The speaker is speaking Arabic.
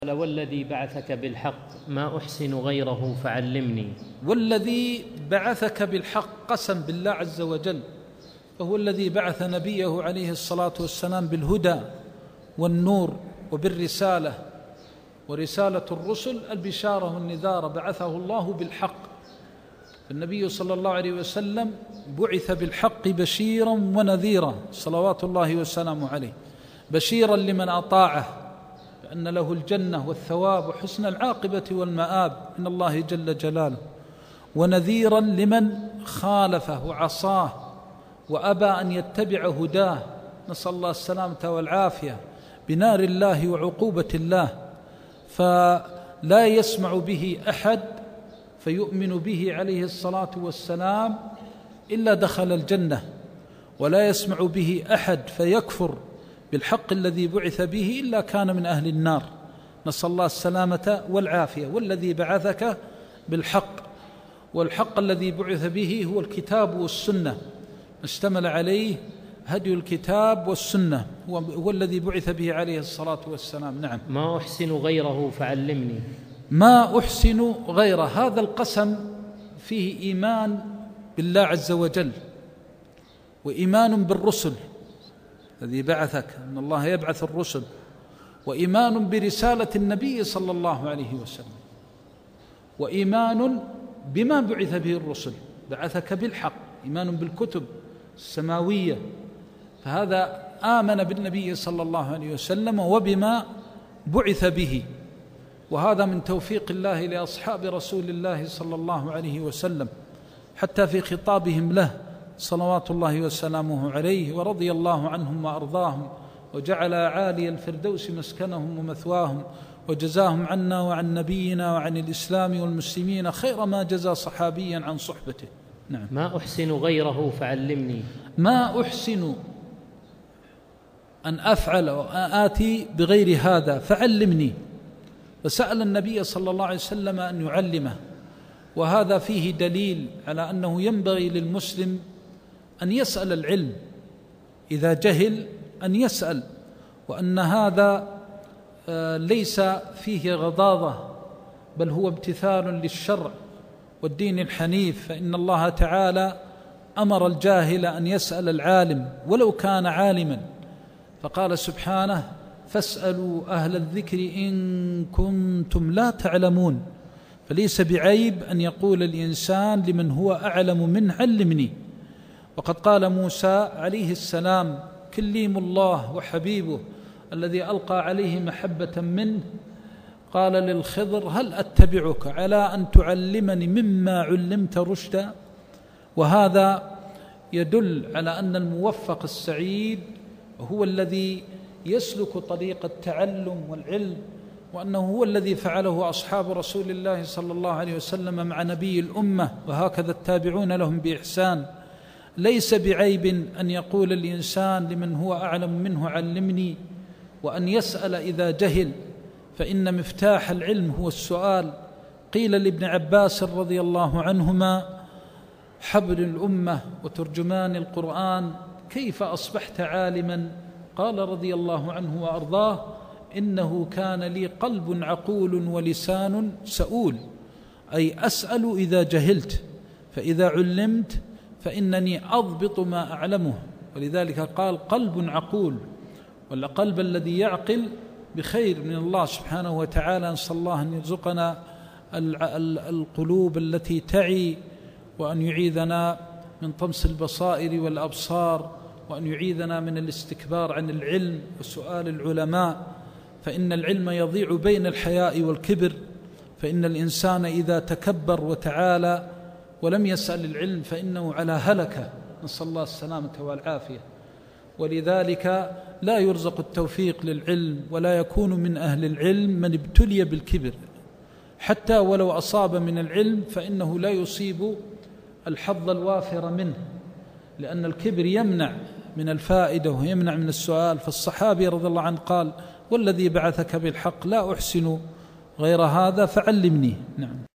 قال: والذي بعثك بالحق ما أحسن غيره فعلمني. والذي بعثك بالحق قسم بالله عز وجل، فهو الذي بعث نبيه عليه الصلاة والسلام بالهدى والنور وبالرسالة، ورسالة الرسل البشارة والنذارة، بعثه الله بالحق. النبي صلى الله عليه وسلم بعث بالحق بشيرا ونذيرا صلوات الله وسلامه عليه، بشيرا لمن أطاعه أن له الجنة والثواب وحسن العاقبة والمآب من الله جل جلاله، ونذيرا لمن خالفه وعصاه وأبى أن يتبع هداه، نسأل الله السلامة والعافية، بنار الله وعقوبة الله. فلا يسمع به أحد فيؤمن به عليه الصلاة والسلام إلا دخل الجنة، ولا يسمع به أحد فيكفر بالحق الذي بعث به إلا كان من أهل النار، نسأل الله السلامة والعافية. والذي بعثك بالحق، والحق الذي بعث به هو الكتاب والسنة، اشتمل عليه هدي الكتاب والسنة، هو الذي بعث به عليه الصلاة والسلام. نعم. ما أحسن غيره فعلمني. ما أحسن غيره، هذا القسم فيه إيمان بالله عز وجل وإيمان بالرسل الذي بعثك، أن الله يبعث الرسل، وإيمان برسالة النبي صلى الله عليه وسلم، وإيمان بما بعث به الرسل، بعثك بالحق، إيمان بالكتب السماوية، فهذا آمن بالنبي صلى الله عليه وسلم وبما بعث به، وهذا من توفيق الله لأصحاب رسول الله صلى الله عليه وسلم، حتى في خطابهم له صلوات الله وسلامه عليه، ورضي الله عنهم وأرضاهم، وجعل عالي الفردوس مسكنهم ومثواهم، وجزاهم عنا وعن نبينا وعن الإسلام والمسلمين خير ما جزى صحابيا عن صحبته. نعم. ما أحسن غيره فعلمني. ما أحسن أن أفعل وآتي بغير هذا فعلمني، فسأل النبي صلى الله عليه وسلم أن يعلمه، وهذا فيه دليل على أنه ينبغي للمسلم أن يسأل العلم، إذا جهل أن يسأل، وأن هذا ليس فيه غضاضة، بل هو امتثال للشرع والدين الحنيف، فإن الله تعالى أمر الجاهل أن يسأل العالم ولو كان عالما، فقال سبحانه: فاسألوا أهل الذكر إن كنتم لا تعلمون. فليس بعيب أن يقول الإنسان لمن هو أعلم منه: علمني. وقد قال موسى عليه السلام كليم الله وحبيبه الذي ألقى عليه محبة منه، قال للخضر: هل أتبعك على أن تعلمني مما علمت رشدا؟ وهذا يدل على أن الموفق السعيد هو الذي يسلك طريق التعلم والعلم، وأنه هو الذي فعله أصحاب رسول الله صلى الله عليه وسلم مع نبي الأمة، وهكذا التابعون لهم بإحسان. ليس بعيب أن يقول الإنسان لمن هو أعلم منه: علمني، وأن يسأل إذا جهل، فإن مفتاح العلم هو السؤال. قيل لابن عباس رضي الله عنهما حبر الأمة وترجمان القرآن: كيف أصبحت عالما؟ قال رضي الله عنه وأرضاه: إنه كان لي قلب عقول ولسان سؤول، أي أسأل إذا جهلت، فإذا علمت فإنني أضبط ما أعلمه. ولذلك قال قلب عقول، والقلب الذي يعقل بخير من الله سبحانه وتعالى. نسأل الله أن يرزقنا القلوب التي تعي، وأن يعيذنا من طمس البصائر والأبصار، وأن يعيذنا من الاستكبار عن العلم وسؤال العلماء، فإن العلم يضيع بين الحياء والكبر، فإن الإنسان إذا تكبر وتعالى ولم يسأل العلم فإنه على هلكة، نسأل الله السلامة والعافية. ولذلك لا يرزق التوفيق للعلم، ولا يكون من أهل العلم من ابتلي بالكبر، حتى ولو أصاب من العلم فإنه لا يصيب الحظ الوافر منه، لأن الكبر يمنع من الفائدة ويمنع من السؤال. فالصحابي رضي الله عنه قال: والذي بعثك بالحق لا أحسن غير هذا فعلمني. نعم.